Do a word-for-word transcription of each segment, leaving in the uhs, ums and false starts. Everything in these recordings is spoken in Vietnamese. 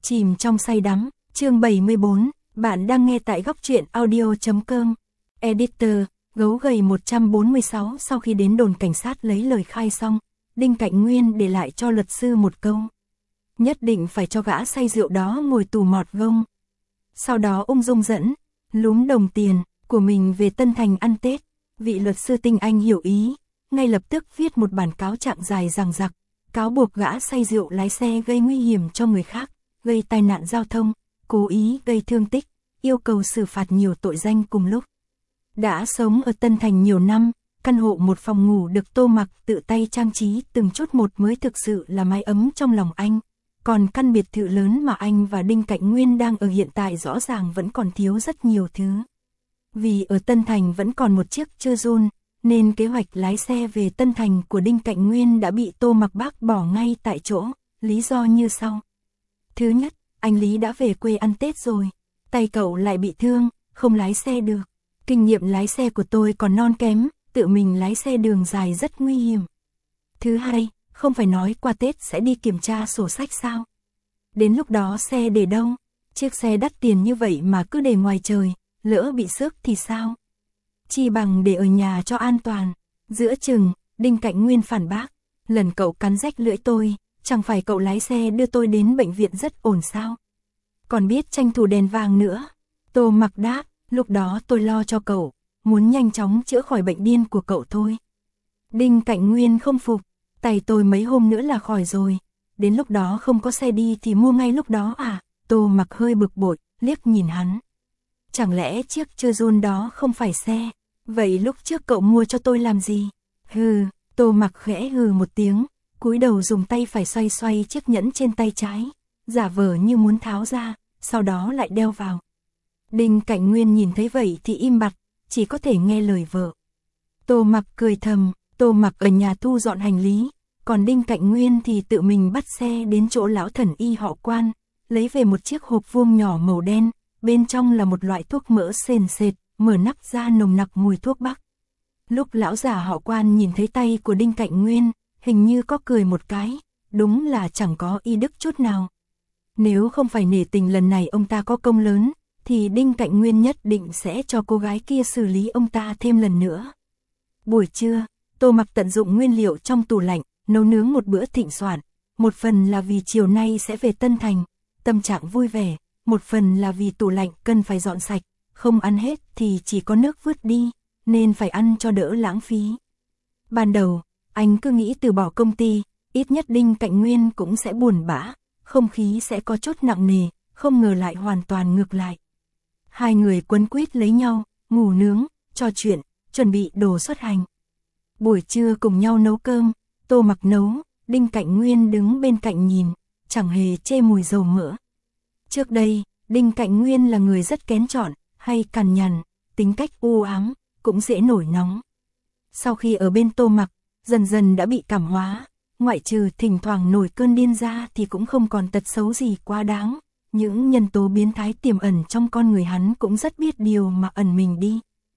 Chìm trong say đắm, chương bảy mươi bốn, bạn đang nghe tại góc truyện audio chấm com. Editor, gấu gầy một trăm bốn mươi sáu. Sau khi đến đồn cảnh sát lấy lời khai xong, Đinh Cạnh Nguyên để lại cho luật sư một câu. Nhất định phải cho gã say rượu đó ngồi tù mọt gông. Sau đó ung dung dẫn, lúm đồng tiền của mình về Tân Thành ăn Tết. Vị luật sư tinh anh hiểu ý, ngay lập tức viết một bản cáo trạng dài dằng dặc, cáo buộc gã say rượu lái xe gây nguy hiểm cho người khác, gây tai nạn giao thông, cố ý gây thương tích, yêu cầu xử phạt nhiều tội danh cùng lúc. Đã sống ở Tân Thành nhiều năm, căn hộ một phòng ngủ được Tô Mặc tự tay trang trí từng chút một mới thực sự là mái ấm trong lòng anh. Còn căn biệt thự lớn mà anh và Đinh Cạnh Nguyên đang ở hiện tại rõ ràng vẫn còn thiếu rất nhiều thứ. Vì ở Tân Thành vẫn còn một chiếc Chevrolet, nên kế hoạch lái xe về Tân Thành của Đinh Cạnh Nguyên đã bị Tô Mặc bác bỏ ngay tại chỗ, lý do như sau. Thứ nhất, anh Lý đã về quê ăn Tết rồi, tay cậu lại bị thương, không lái xe được. Kinh nghiệm lái xe của tôi còn non kém, tự mình lái xe đường dài rất nguy hiểm. Thứ hai, không phải nói qua Tết sẽ đi kiểm tra sổ sách sao? Đến lúc đó xe để đâu? Chiếc xe đắt tiền như vậy mà cứ để ngoài trời, lỡ bị xước thì sao? Chi bằng để ở nhà cho an toàn. Giữa chừng, Đinh Cạnh Nguyên phản bác, lần cậu cắn rách lưỡi tôi, chẳng phải cậu lái xe đưa tôi đến bệnh viện rất ổn sao? Còn biết tranh thủ đèn vàng nữa. Tô Mặc đáp, lúc đó tôi lo cho cậu, muốn nhanh chóng chữa khỏi bệnh điên của cậu thôi. Đinh Cạnh Nguyên không phục, tay tôi mấy hôm nữa là khỏi rồi, đến lúc đó không có xe đi thì mua ngay lúc đó à? Tô Mặc hơi bực bội, liếc nhìn hắn. Chẳng lẽ chiếc Chevrolet đó không phải xe? Vậy lúc trước cậu mua cho tôi làm gì? Hừ, Tô Mặc khẽ hừ một tiếng, cúi đầu dùng tay phải xoay xoay chiếc nhẫn trên tay trái, giả vờ như muốn tháo ra, sau đó lại đeo vào. Đinh Cạnh Nguyên nhìn thấy vậy thì im bặt, chỉ có thể nghe lời vợ. Tô Mặc cười thầm, Tô Mặc ở nhà thu dọn hành lý, còn Đinh Cạnh Nguyên thì tự mình bắt xe đến chỗ lão thần y họ Quan, lấy về một chiếc hộp vuông nhỏ màu đen, bên trong là một loại thuốc mỡ sền sệt, mở nắp ra nồng nặc mùi thuốc bắc. Lúc lão già họ Quan nhìn thấy tay của Đinh Cạnh Nguyên, hình như có cười một cái, đúng là chẳng có y đức chút nào. Nếu không phải nể tình lần này ông ta có công lớn, thì Đinh Cạnh Nguyên nhất định sẽ cho cô gái kia xử lý ông ta thêm lần nữa. Buổi trưa, Tô Mặc tận dụng nguyên liệu trong tủ lạnh, nấu nướng một bữa thịnh soạn, một phần là vì chiều nay sẽ về Tân Thành, tâm trạng vui vẻ, một phần là vì tủ lạnh cần phải dọn sạch, không ăn hết thì chỉ có nước vứt đi, nên phải ăn cho đỡ lãng phí. Ban đầu, anh cứ nghĩ từ bỏ công ty, ít nhất Đinh Cạnh Nguyên cũng sẽ buồn bã, không khí sẽ có chút nặng nề, không ngờ lại hoàn toàn ngược lại. Hai người quấn quýt lấy nhau, ngủ nướng, trò chuyện, chuẩn bị đồ xuất hành. Buổi trưa cùng nhau nấu cơm, Tô Mặc nấu, Đinh Cạnh Nguyên đứng bên cạnh nhìn, chẳng hề chê mùi dầu mỡ. Trước đây, Đinh Cạnh Nguyên là người rất kén chọn, hay cằn nhằn, tính cách u ám, cũng dễ nổi nóng. Sau khi ở bên Tô Mặc, dần dần đã bị cảm hóa, ngoại trừ thỉnh thoảng nổi cơn điên ra thì cũng không còn tật xấu gì quá đáng. Những nhân tố biến thái tiềm ẩn trong con người hắn cũng rất biết điều mà ẩn mình đi.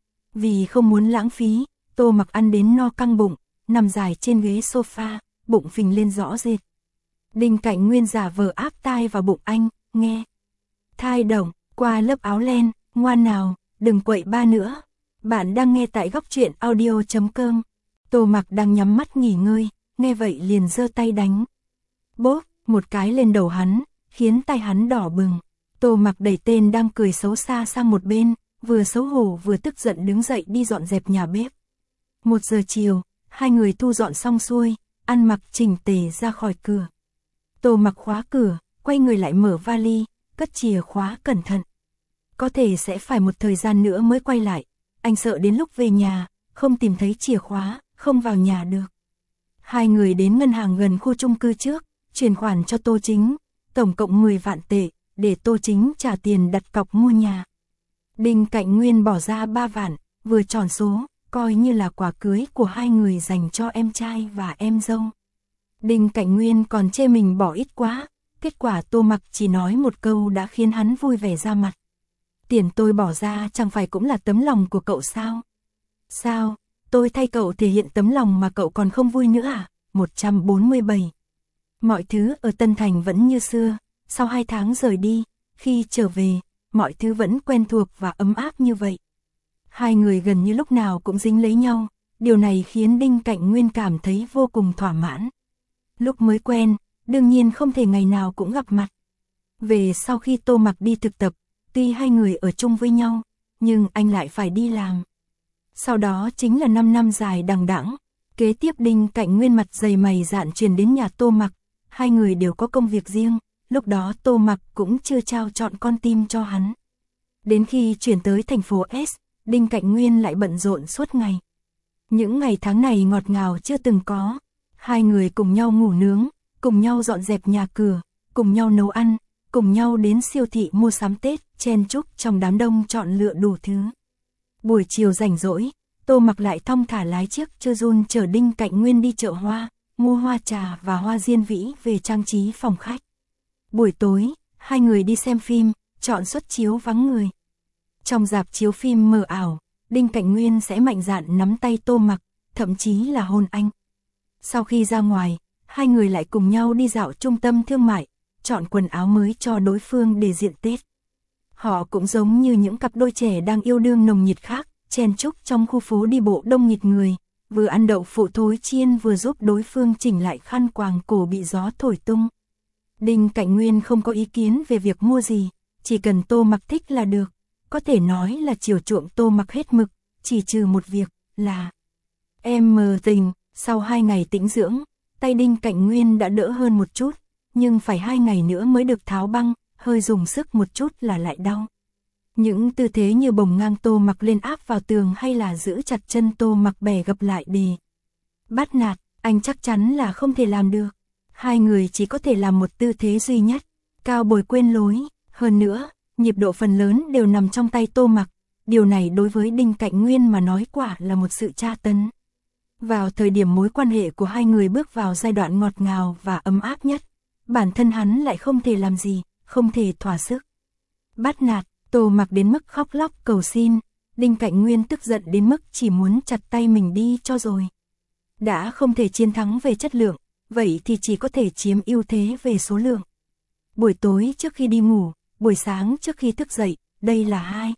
Vì không muốn lãng phí, Tô Mặc ăn đến no căng bụng, nằm dài trên ghế sofa, bụng phình lên rõ rệt. Đinh Cạnh Nguyên giả vờ áp tai vào bụng anh, nghe. Thai động, qua lớp áo len, ngoan nào, đừng quậy ba nữa. Bạn đang nghe tại góc truyện audio chấm com. Tô Mặc đang nhắm mắt nghỉ ngơi, nghe vậy liền giơ tay đánh. Bốp, một cái lên đầu hắn, khiến tay hắn đỏ bừng. Tô Mặc đẩy tên đang cười xấu xa sang một bên, vừa xấu hổ vừa tức giận đứng dậy đi dọn dẹp nhà bếp. Một giờ chiều, hai người thu dọn xong xuôi, ăn mặc chỉnh tề ra khỏi cửa. Tô Mặc khóa cửa, quay người lại mở vali, cất chìa khóa cẩn thận. Có thể sẽ phải một thời gian nữa mới quay lại, anh sợ đến lúc về nhà, không tìm thấy chìa khóa, không vào nhà được. Hai người đến ngân hàng gần khu chung cư trước, chuyển khoản cho Tô Chính, tổng cộng mười vạn tệ, để Tô Chính trả tiền đặt cọc mua nhà. Đinh Cạnh Nguyên bỏ ra ba vạn, vừa tròn số, coi như là quà cưới của hai người dành cho em trai và em dâu. Đinh Cạnh Nguyên còn chê mình bỏ ít quá, kết quả Tô Mặc chỉ nói một câu đã khiến hắn vui vẻ ra mặt. Tiền tôi bỏ ra chẳng phải cũng là tấm lòng của cậu sao? Sao, tôi thay cậu thể hiện tấm lòng mà cậu còn không vui nữa à? một trăm bốn mươi bảy. Mọi thứ ở Tân Thành vẫn như xưa, sau hai tháng rời đi, khi trở về, mọi thứ vẫn quen thuộc và ấm áp như vậy. Hai người gần như lúc nào cũng dính lấy nhau, điều này khiến Đinh Cạnh Nguyên cảm thấy vô cùng thỏa mãn. Lúc mới quen, đương nhiên không thể ngày nào cũng gặp mặt. Về sau khi Tô Mặc đi thực tập, tuy hai người ở chung với nhau, nhưng anh lại phải đi làm. Sau đó chính là năm năm dài đằng đẵng. Kế tiếp Đinh Cạnh Nguyên mặt dày mày dạn chuyển đến nhà Tô Mặc, hai người đều có công việc riêng, lúc đó Tô Mặc cũng chưa trao chọn con tim cho hắn. Đến khi chuyển tới thành phố S, Đinh Cạnh Nguyên lại bận rộn suốt ngày. Những ngày tháng này ngọt ngào chưa từng có, hai người cùng nhau ngủ nướng, cùng nhau dọn dẹp nhà cửa, cùng nhau nấu ăn, cùng nhau đến siêu thị mua sắm Tết, chen chúc trong đám đông chọn lựa đủ thứ. Buổi chiều rảnh rỗi, Tô Mặc lại thong thả lái chiếc Chevrolet chở Đinh Cạnh Nguyên đi chợ hoa, mua hoa trà và hoa diên vĩ về trang trí phòng khách. Buổi tối, hai người đi xem phim, chọn suất chiếu vắng người. Trong rạp chiếu phim mờ ảo, Đinh Cạnh Nguyên sẽ mạnh dạn nắm tay Tô Mặc, thậm chí là hôn anh. Sau khi ra ngoài, hai người lại cùng nhau đi dạo trung tâm thương mại, chọn quần áo mới cho đối phương để diện Tết. Họ cũng giống như những cặp đôi trẻ đang yêu đương nồng nhiệt khác, chen chúc trong khu phố đi bộ đông nghịt người, vừa ăn đậu phụ thối chiên vừa giúp đối phương chỉnh lại khăn quàng cổ bị gió thổi tung. Đinh Cạnh Nguyên không có ý kiến về việc mua gì, chỉ cần Tô Mặc thích là được, có thể nói là chiều chuộng Tô Mặc hết mực, chỉ trừ một việc là em mờ tình. Sau hai ngày tĩnh dưỡng, tay Đinh Cạnh Nguyên đã đỡ hơn một chút, nhưng phải hai ngày nữa mới được tháo băng, hơi dùng sức một chút là lại đau. Những tư thế như bồng ngang Tô Mặc lên áp vào tường hay là giữ chặt chân Tô Mặc bẻ gập lại để bắt nạt, anh chắc chắn là không thể làm được. Hai người chỉ có thể làm một tư thế duy nhất, cao bồi quên lối, hơn nữa, nhịp độ phần lớn đều nằm trong tay Tô Mặc, điều này đối với Đinh Cạnh Nguyên mà nói quả là một sự tra tấn. Vào thời điểm mối quan hệ của hai người bước vào giai đoạn ngọt ngào và ấm áp nhất, bản thân hắn lại không thể làm gì, không thể thỏa sức. Bắt nạt, Tô Mặc đến mức khóc lóc cầu xin, Đinh Cạnh Nguyên tức giận đến mức chỉ muốn chặt tay mình đi cho rồi. Đã không thể chiến thắng về chất lượng, vậy thì chỉ có thể chiếm ưu thế về số lượng. Buổi tối trước khi đi ngủ, buổi sáng trước khi thức dậy, đây là hai.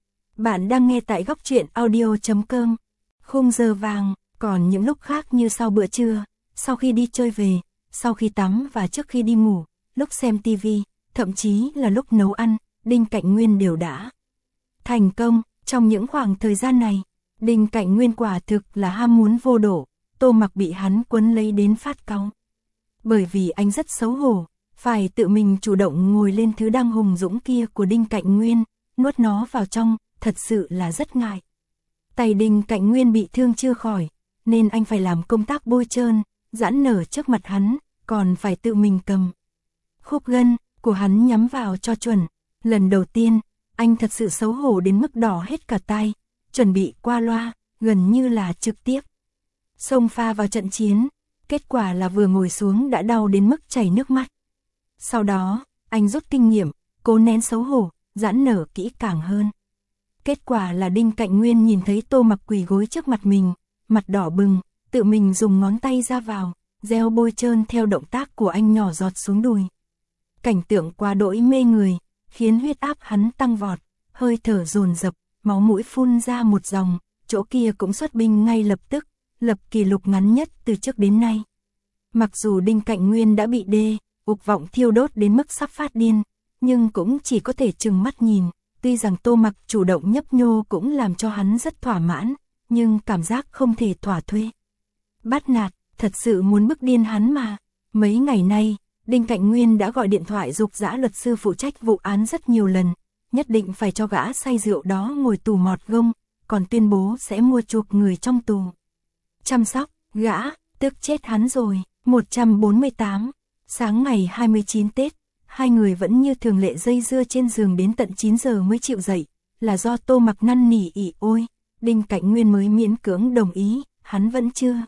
Bạn đang nghe tại góc truyện audio chấm com, khung giờ vàng. Còn những lúc khác như sau bữa trưa, sau khi đi chơi về, sau khi tắm và trước khi đi ngủ, lúc xem tivi, thậm chí là lúc nấu ăn, Đinh Cạnh Nguyên đều đã thành công. Trong những khoảng thời gian này, Đinh Cạnh Nguyên quả thực là ham muốn vô độ, Tô Mặc bị hắn quấn lấy đến phát cáu. Bởi vì anh rất xấu hổ, phải tự mình chủ động ngồi lên thứ đang hùng dũng kia của Đinh Cạnh Nguyên, nuốt nó vào trong, thật sự là rất ngại. Tay Đinh Cạnh Nguyên bị thương chưa khỏi, nên anh phải làm công tác bôi trơn, giãn nở trước mặt hắn, còn phải tự mình cầm khúc gân của hắn nhắm vào cho chuẩn. Lần đầu tiên, anh thật sự xấu hổ đến mức đỏ hết cả tai, chuẩn bị qua loa, gần như là trực tiếp xông pha vào trận chiến, kết quả là vừa ngồi xuống đã đau đến mức chảy nước mắt. Sau đó, anh rút kinh nghiệm, cố nén xấu hổ, giãn nở kỹ càng hơn. Kết quả là Đinh Cạnh Nguyên nhìn thấy Tô Mặc quỳ gối trước mặt mình, mặt đỏ bừng, tự mình dùng ngón tay ra vào, gieo bôi trơn theo động tác của anh nhỏ giọt xuống đùi. Cảnh tượng quá đỗi mê người, khiến huyết áp hắn tăng vọt, hơi thở dồn dập, máu mũi phun ra một dòng, chỗ kia cũng xuất binh ngay lập tức, lập kỷ lục ngắn nhất từ trước đến nay. Mặc dù Đinh Cạnh Nguyên đã bị đê, ục vọng thiêu đốt đến mức sắp phát điên, nhưng cũng chỉ có thể trừng mắt nhìn, tuy rằng Tô Mặc chủ động nhấp nhô cũng làm cho hắn rất thỏa mãn, nhưng cảm giác không thể thỏa thuê. Bắt nạt, thật sự muốn bức điên hắn mà. Mấy ngày nay, Đinh Cạnh Nguyên đã gọi điện thoại giục giã luật sư phụ trách vụ án rất nhiều lần, nhất định phải cho gã say rượu đó ngồi tù mọt gông, còn tuyên bố sẽ mua chuộc người trong tù. Chăm sóc, gã, tức chết hắn rồi. một trăm bốn mươi tám, sáng ngày hai mươi chín Tết, hai người vẫn như thường lệ dây dưa trên giường đến tận chín giờ mới chịu dậy, là do Tô Mặc năn nỉ ỉ ôi, Đinh Cạnh Nguyên mới miễn cưỡng đồng ý, hắn vẫn chưa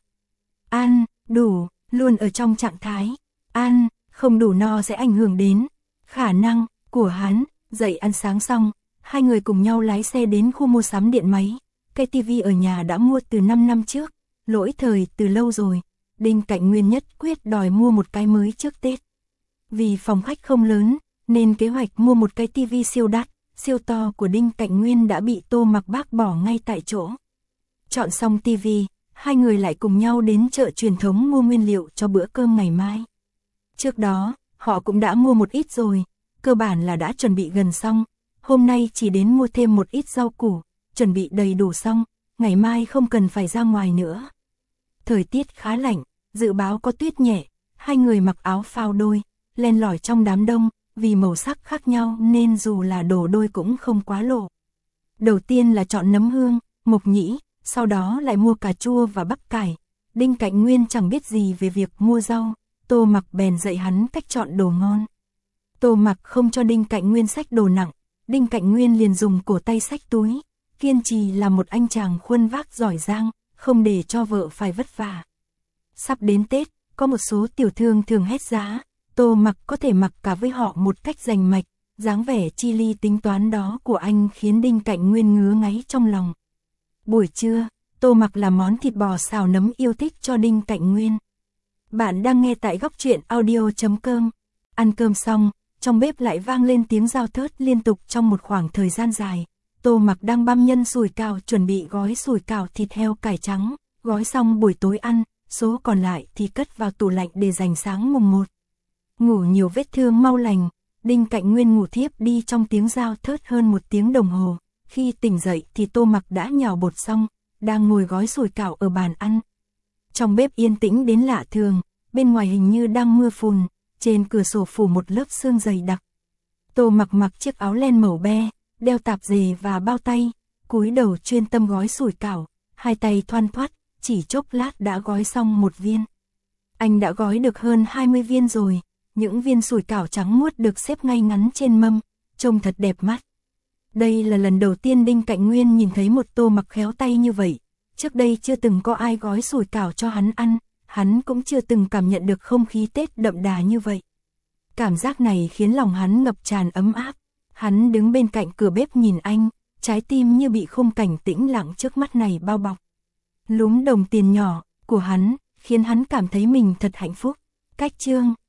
ăn đủ, luôn ở trong trạng thái ăn không đủ no sẽ ảnh hưởng đến khả năng của hắn. Dậy ăn sáng xong, hai người cùng nhau lái xe đến khu mua sắm điện máy, cái tivi ở nhà đã mua từ năm năm trước, lỗi thời từ lâu rồi. Đinh Cạnh Nguyên nhất quyết đòi mua một cái mới trước Tết. Vì phòng khách không lớn, nên kế hoạch mua một cái tivi siêu đắt, siêu to của Đinh Cảnh Nguyên đã bị Tô Mặc bác bỏ ngay tại chỗ. Chọn xong tivi, hai người lại cùng nhau đến chợ truyền thống mua nguyên liệu cho bữa cơm ngày mai. Trước đó, họ cũng đã mua một ít rồi, cơ bản là đã chuẩn bị gần xong, hôm nay chỉ đến mua thêm một ít rau củ, chuẩn bị đầy đủ xong, ngày mai không cần phải ra ngoài nữa. Thời tiết khá lạnh, dự báo có tuyết nhẹ, hai người mặc áo phao đôi, len lỏi trong đám đông, vì màu sắc khác nhau nên dù là đồ đôi cũng không quá lộ. Đầu tiên là chọn nấm hương, mộc nhĩ, sau đó lại mua cà chua và bắp cải. Đinh Cảnh Nguyên chẳng biết gì về việc mua rau, Tô Mặc bèn dạy hắn cách chọn đồ ngon. Tô Mặc không cho Đinh Cảnh Nguyên xách đồ nặng, Đinh Cảnh Nguyên liền dùng cổ tay xách túi, kiên trì là một anh chàng khuân vác giỏi giang, không để cho vợ phải vất vả. Sắp đến Tết, có một số tiểu thương thường hét giá, Tô Mặc có thể mặc cả với họ một cách rành mạch, dáng vẻ chi ly tính toán đó của anh khiến Đinh Cảnh Nguyên ngứa ngáy trong lòng. Buổi trưa, Tô Mặc làm món thịt bò xào nấm yêu thích cho Đinh Cảnh Nguyên. Bạn đang nghe tại góc truyện audio chấm com. Ăn cơm xong, trong bếp lại vang lên tiếng dao thớt liên tục trong một khoảng thời gian dài. Tô Mặc đang băm nhân sủi cảo chuẩn bị gói sủi cảo thịt heo cải trắng, gói xong buổi tối ăn, số còn lại thì cất vào tủ lạnh để dành sáng mùng một. Ngủ nhiều vết thương mau lành, Đinh Cảnh Nguyên ngủ thiếp đi trong tiếng dao thớt hơn một tiếng đồng hồ. Khi tỉnh dậy thì Tô Mặc đã nhào bột xong, đang ngồi gói sủi cảo ở bàn ăn. Trong bếp yên tĩnh đến lạ thường, bên ngoài hình như đang mưa phùn, trên cửa sổ phủ một lớp sương dày đặc. Tô Mặc mặc chiếc áo len màu be, đeo tạp dề và bao tay, cúi đầu chuyên tâm gói sủi cảo, hai tay thoăn thoắt, chỉ chốc lát đã gói xong một viên. Anh đã gói được hơn hai mươi viên rồi, những viên sủi cảo trắng muốt được xếp ngay ngắn trên mâm, trông thật đẹp mắt. Đây là lần đầu tiên Đinh Cảnh Nguyên nhìn thấy một Tô Mặc khéo tay như vậy, trước đây chưa từng có ai gói sủi cảo cho hắn ăn, hắn cũng chưa từng cảm nhận được không khí Tết đậm đà như vậy. Cảm giác này khiến lòng hắn ngập tràn ấm áp, hắn đứng bên cạnh cửa bếp nhìn anh, trái tim như bị khung cảnh tĩnh lặng trước mắt này bao bọc. Lúm đồng tiền nhỏ của hắn, khiến hắn cảm thấy mình thật hạnh phúc. Cách chương